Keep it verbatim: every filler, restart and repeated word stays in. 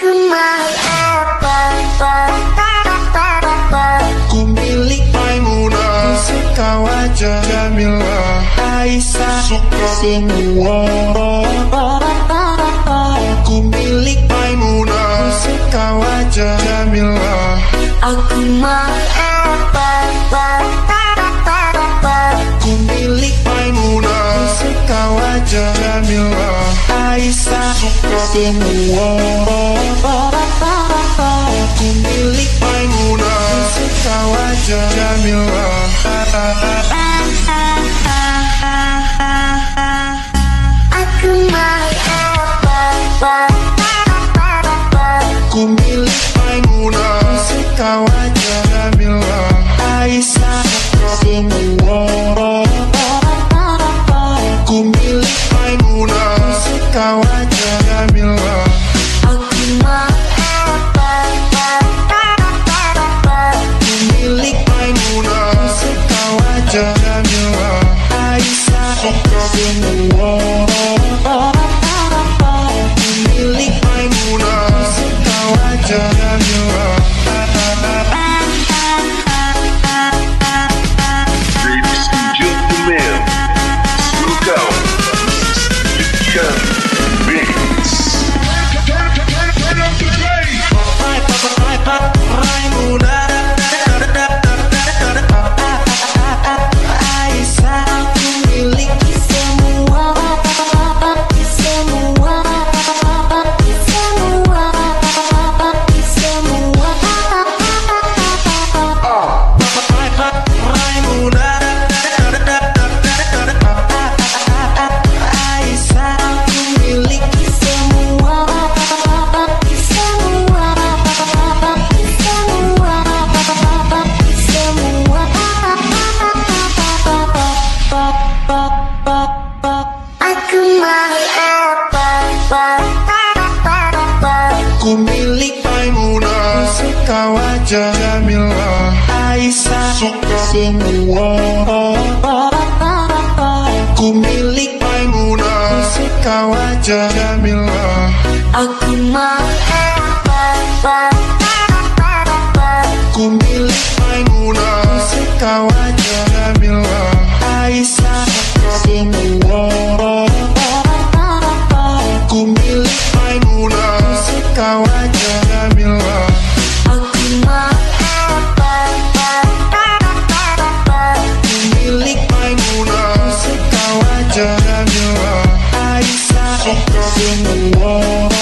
Aku mau apa, apa, apa, apa. Ku milik Maimunah, suka wajah Jamilah, Aisyah suka semua. Ku milik Maimunah, suka wajah Jamilah. Aku mau apa, apa, apa, apa. Ku milik Maimunah, suka wajah Jamilah, Aisyah suka semua. Ku milik Maimunah, suka wajah Jamilah. Aku mau apa, apa, apa, apa. Ku milik Maimunah, suka wajah Jamilah, Aisyah suka semua. Ku milik Maimunah, suka wajah Jamilah. Aku mau apa, apa, apa, apa. Ku milik Maimunah, suka wajah Jamilah, Aisyah suka semua. Ku milik Maimunah, suka wajah Jamilah. Ladies and gentlemen, welcome to Mix. Aisyah, aku miliki semua, semua, semua, semua. Aisyah, aku miliki semua, semua, semua, semua. Aku mau apa, apa, apa, apa. Ku milik Maimunah, suka wajah Jamilah, Aisyah suka semua. Ku milik Maimunah, suka wajah Jamilah. Aku mau apa, apa, apa, apa. Ku milik Maimunah, suka wajah Jamilah, Aisyah suka semua. Ku milik Maimunah, suka wajah Jamilah. Aku mau apa, apa, apa, apa. Ku milik Maimunah, suka wajah Jamilah, Aisyah suka semua.